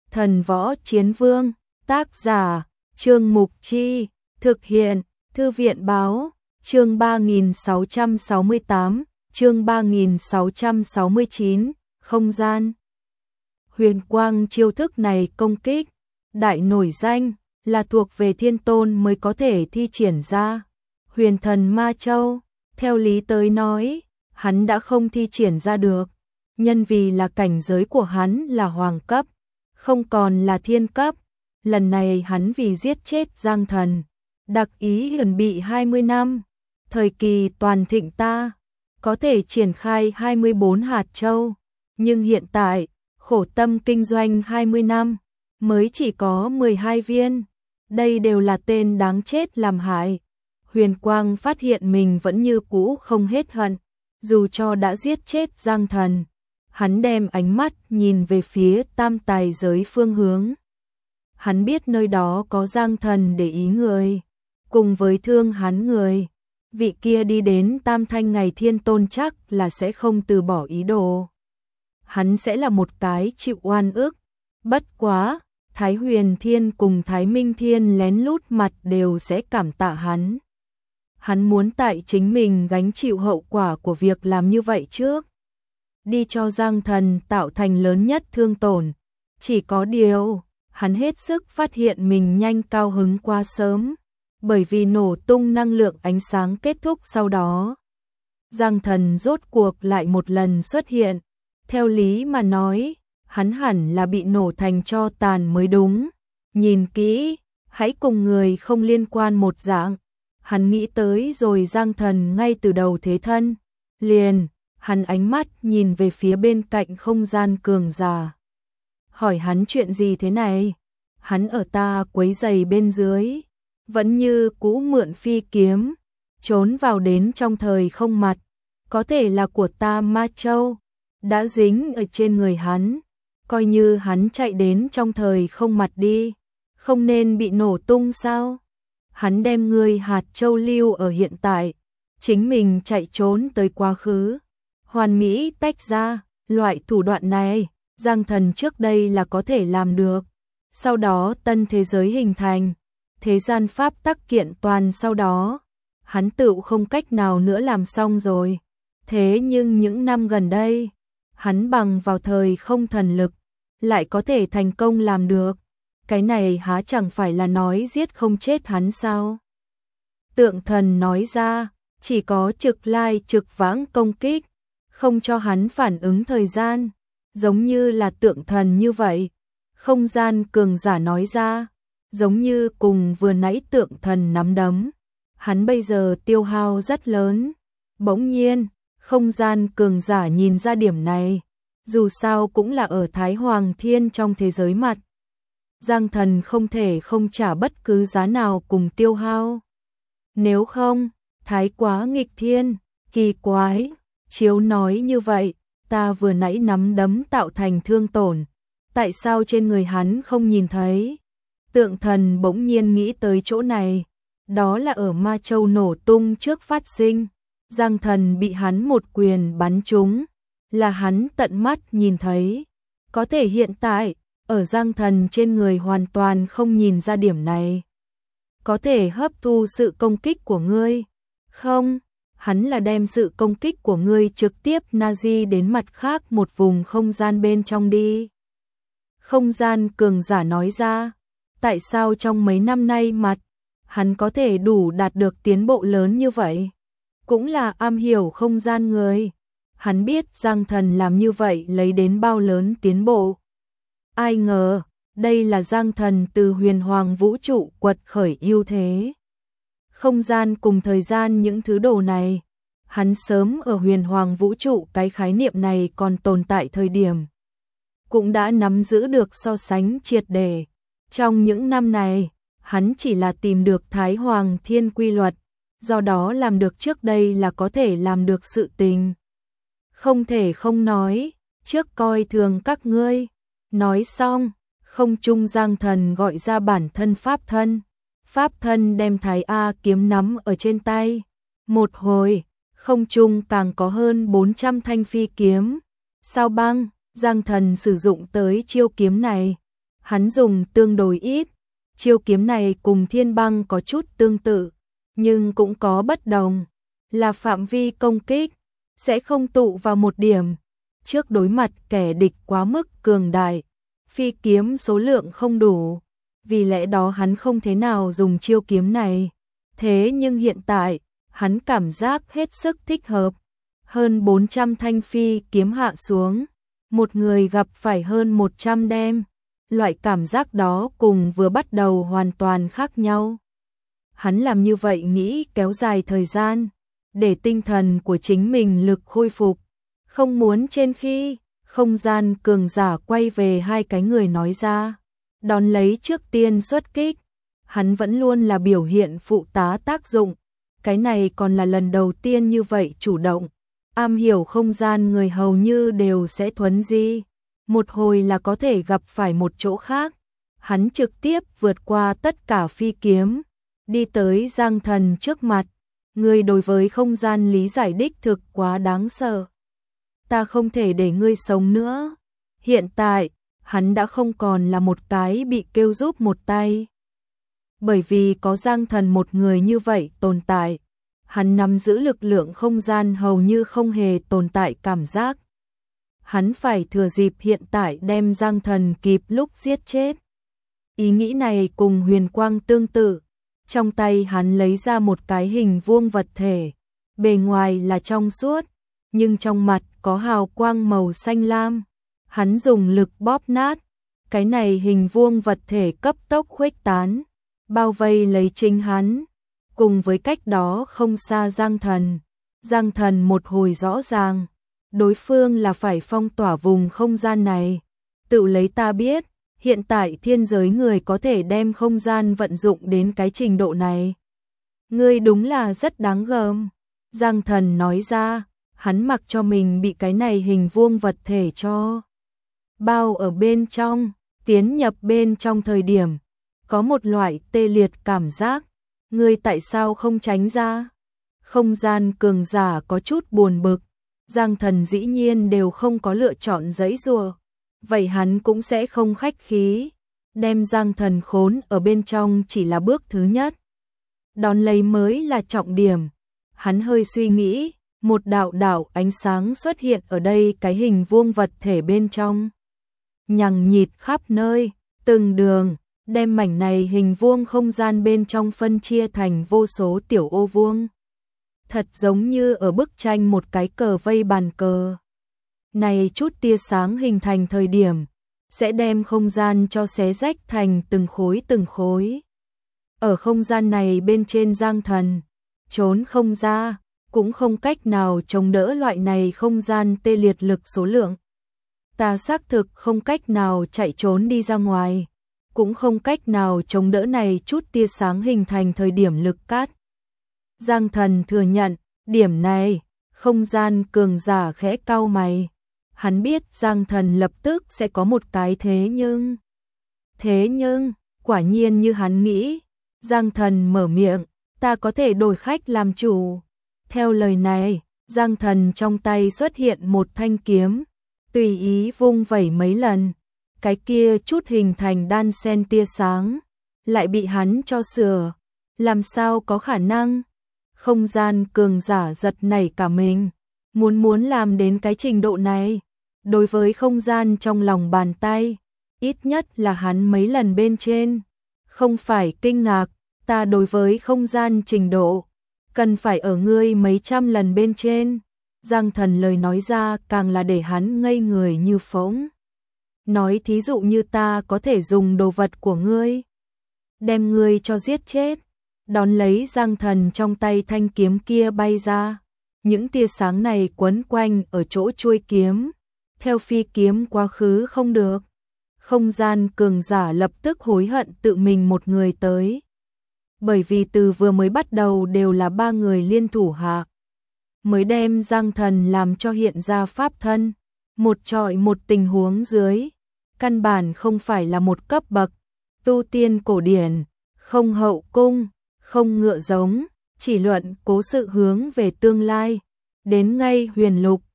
Thần Võ Chiến Vương, tác giả, Trương Mục Chi, thực hiện, Thư viện Báo, chương 3668, chương 3669, không gian. Huyền quang chiêu thức này công kích, đại nổi danh, là thuộc về thiên tôn mới có thể thi triển ra. Huyền thần Ma Châu, theo lý tới nói, hắn đã không thi triển ra được, nhân vì là cảnh giới của hắn là hoàng cấp, không còn là thiên cấp. Lần này hắn vì giết chết Giang Thần, đặc ý chuẩn bị 20 năm, thời kỳ toàn thịnh ta, có thể triển khai 24 hạt châu, nhưng hiện tại, khổ tâm kinh doanh 20 năm, mới chỉ có 12 viên, đây đều là tên đáng chết làm hại. Huyền Quang phát hiện mình vẫn như cũ không hết hận, dù cho đã giết chết Giang Thần, hắn đem ánh mắt nhìn về phía tam tài giới phương hướng. Hắn biết nơi đó có Giang Thần để ý người, cùng với thương hắn người, vị kia đi đến Tam Thanh ngày thiên tôn chắc là sẽ không từ bỏ ý đồ. Hắn sẽ là một cái chịu oan ức, bất quá, Thái Huyền Thiên cùng Thái Minh Thiên lén lút mặt đều sẽ cảm tạ hắn. Hắn muốn tại chính mình gánh chịu hậu quả của việc làm như vậy trước. Đi cho Giang Thần tạo thành lớn nhất thương tổn. Chỉ có điều, hắn hết sức phát hiện mình nhanh cao hứng quá sớm, bởi vì nổ tung năng lượng ánh sáng kết thúc sau đó. Giang Thần rốt cuộc lại một lần xuất hiện, theo lý mà nói, hắn hẳn là bị nổ thành tro tàn mới đúng. Nhìn kỹ, hãy cùng người không liên quan một dạng. Hắn nghĩ tới rồi Giang Thần ngay từ đầu thế thân, liền, hắn ánh mắt nhìn về phía bên cạnh không gian cường giả. Hỏi hắn chuyện gì thế này? Hắn ở ta quấy giày bên dưới, vẫn như cũ mượn phi kiếm, trốn vào đến trong thời không mặt, có thể là của ta Ma Châu, đã dính ở trên người hắn, coi như hắn chạy đến trong thời không mặt đi, không nên bị nổ tung sao? Hắn đem người hạt châu lưu ở hiện tại, chính mình chạy trốn tới quá khứ, hoàn mỹ tách ra, loại thủ đoạn này, Giang Thần trước đây là có thể làm được. Sau đó tân thế giới hình thành, thế gian pháp tắc kiện toàn sau đó, hắn tự không cách nào nữa làm xong rồi. Thế nhưng những năm gần đây, hắn bằng vào thời không thần lực, lại có thể thành công làm được. Cái này há chẳng phải là nói giết không chết hắn sao? Tượng thần nói ra, chỉ có trực lai trực vãng công kích, không cho hắn phản ứng thời gian, giống như là tượng thần như vậy. Không gian cường giả nói ra, giống như cùng vừa nãy tượng thần nắm đấm, hắn bây giờ tiêu hao rất lớn. Bỗng nhiên, không gian cường giả nhìn ra điểm này, dù sao cũng là ở Thái Hoàng Thiên trong thế giới mặt. Giang Thần không thể không trả bất cứ giá nào cùng tiêu hao. Nếu không, thái quá nghịch thiên, kỳ quái, chiếu nói như vậy, ta vừa nãy nắm đấm tạo thành thương tổn, tại sao trên người hắn không nhìn thấy? Tượng thần bỗng nhiên nghĩ tới chỗ này, đó là ở Ma Châu nổ tung trước phát sinh, Giang Thần bị hắn một quyền bắn trúng, là hắn tận mắt nhìn thấy. Có thể hiện tại, ở Giang Thần trên người hoàn toàn không nhìn ra điểm này. Có thể hấp thu sự công kích của ngươi? Không, hắn là đem sự công kích của ngươi trực tiếp Nazi đến mặt khác một vùng không gian bên trong đi. Không gian cường giả nói ra, tại sao trong mấy năm nay hắn có thể đủ đạt được tiến bộ lớn như vậy? Cũng là am hiểu không gian người. Hắn biết Giang Thần làm như vậy lấy đến bao lớn tiến bộ. Ai ngờ, đây là Giang Thần từ huyền hoàng vũ trụ quật khởi ưu thế. Không gian cùng thời gian những thứ đồ này, hắn sớm ở huyền hoàng vũ trụ cái khái niệm này còn tồn tại thời điểm, cũng đã nắm giữ được so sánh triệt để. Trong những năm này, hắn chỉ là tìm được Thái Hoàng Thiên quy luật, do đó làm được trước đây là có thể làm được sự tình. Không thể không nói, trước coi thường các ngươi. Nói xong, không trung Giang Thần gọi ra bản thân pháp thân. Pháp thân đem Thái A kiếm nắm ở trên tay. Một hồi, không trung càng có hơn 400 thanh phi kiếm. Sao băng, Giang Thần sử dụng tới chiêu kiếm này, hắn dùng tương đối ít. Chiêu kiếm này cùng thiên băng có chút tương tự, nhưng cũng có bất đồng, là phạm vi công kích sẽ không tụ vào một điểm. Trước đối mặt kẻ địch quá mức cường đại, phi kiếm số lượng không đủ, vì lẽ đó hắn không thế nào dùng chiêu kiếm này. Thế nhưng hiện tại, hắn cảm giác hết sức thích hợp. Hơn 400 thanh phi kiếm hạ xuống, một người gặp phải hơn 100 đem. Loại cảm giác đó cùng vừa bắt đầu hoàn toàn khác nhau. Hắn làm như vậy nghĩ kéo dài thời gian, để tinh thần của chính mình lực khôi phục. Không muốn trên khi không gian cường giả quay về hai cái người nói ra, đón lấy trước tiên xuất kích. Hắn vẫn luôn là biểu hiện phụ tá tác dụng, cái này còn là lần đầu tiên như vậy chủ động. Am hiểu không gian người hầu như đều sẽ thuấn di, một hồi là có thể gặp phải một chỗ khác. Hắn trực tiếp vượt qua tất cả phi kiếm, đi tới Giang Thần trước mặt. Ngươi đối với không gian lý giải đích thực quá đáng sợ. Ta không thể để ngươi sống nữa. Hiện tại, hắn đã không còn là một cái bị kêu giúp một tay. Bởi vì có Giang Thần một người như vậy tồn tại, hắn nắm giữ lực lượng không gian hầu như không hề tồn tại cảm giác. Hắn phải thừa dịp hiện tại đem Giang Thần kịp lúc giết chết. Ý nghĩ này cùng Huyền Quang tương tự. Trong tay hắn lấy ra một cái hình vuông vật thể, bề ngoài là trong suốt, nhưng trong mặt có hào quang màu xanh lam. Hắn dùng lực bóp nát, cái này hình vuông vật thể cấp tốc khuếch tán, bao vây lấy chính hắn, cùng với cách đó không xa Giang Thần. Giang Thần một hồi rõ ràng, đối phương là phải phong tỏa vùng không gian này. Tự lấy ta biết, hiện tại thiên giới người có thể đem không gian vận dụng đến cái trình độ này. Ngươi đúng là rất đáng gờm. Giang Thần nói ra, hắn mặc cho mình bị cái này hình vuông vật thể cho bao ở bên trong, tiến nhập bên trong thời điểm, có một loại tê liệt cảm giác. Ngươi tại sao không tránh ra? Không gian cường giả có chút buồn bực. Giang Thần dĩ nhiên đều không có lựa chọn giãy giụa, vậy hắn cũng sẽ không khách khí. Đem Giang Thần khốn ở bên trong chỉ là bước thứ nhất, đón lấy mới là trọng điểm. Hắn hơi suy nghĩ, một đạo đạo ánh sáng xuất hiện ở đây cái hình vuông vật thể bên trong, nhằng nhịt khắp nơi, từng đường, đem mảnh này hình vuông không gian bên trong phân chia thành vô số tiểu ô vuông. Thật giống như ở bức tranh một cái cờ vây bàn cờ. Này chút tia sáng hình thành thời điểm, sẽ đem không gian cho xé rách thành từng khối. Ở không gian này bên trên Giang Thần, trốn không ra, cũng không cách nào chống đỡ loại này không gian tê liệt lực số lượng. Ta xác thực không cách nào chạy trốn đi ra ngoài, cũng không cách nào chống đỡ này chút tia sáng hình thành thời điểm lực cát. Giang Thần thừa nhận, điểm này, không gian cường giả khẽ cau mày. Hắn biết Giang Thần lập tức sẽ có một cái thế nhưng, quả nhiên như hắn nghĩ. Giang Thần mở miệng, ta có thể đổi khách làm chủ. Theo lời này, Giang Thần trong tay xuất hiện một thanh kiếm, tùy ý vung vẩy mấy lần. Cái kia chút hình thành đan sen tia sáng, lại bị hắn cho sửa. Làm sao có khả năng? Không gian cường giả giật nảy cả mình, muốn làm đến cái trình độ này. Đối với không gian trong lòng bàn tay, ít nhất là hắn mấy lần bên trên. Không phải kinh ngạc, ta đối với không gian trình độ, cần phải ở ngươi mấy trăm lần bên trên. Giang Thần lời nói ra càng là để hắn ngây người như phỗng. Nói thí dụ như ta có thể dùng đồ vật của ngươi, đem ngươi cho giết chết. Đón lấy Giang Thần trong tay thanh kiếm kia bay ra. Những tia sáng này quấn quanh ở chỗ chuôi kiếm, theo phi kiếm quá khứ không được. Không gian cường giả lập tức hối hận tự mình một người tới. Bởi vì từ vừa mới bắt đầu đều là ba người liên thủ hạ, mới đem Giang Thần làm cho hiện ra pháp thân. Một trọi một tình huống dưới, căn bản không phải là một cấp bậc. Tu tiên cổ điển, không hậu cung, không ngựa giống, chỉ luận cố sự hướng về tương lai. Đến ngay huyền lục,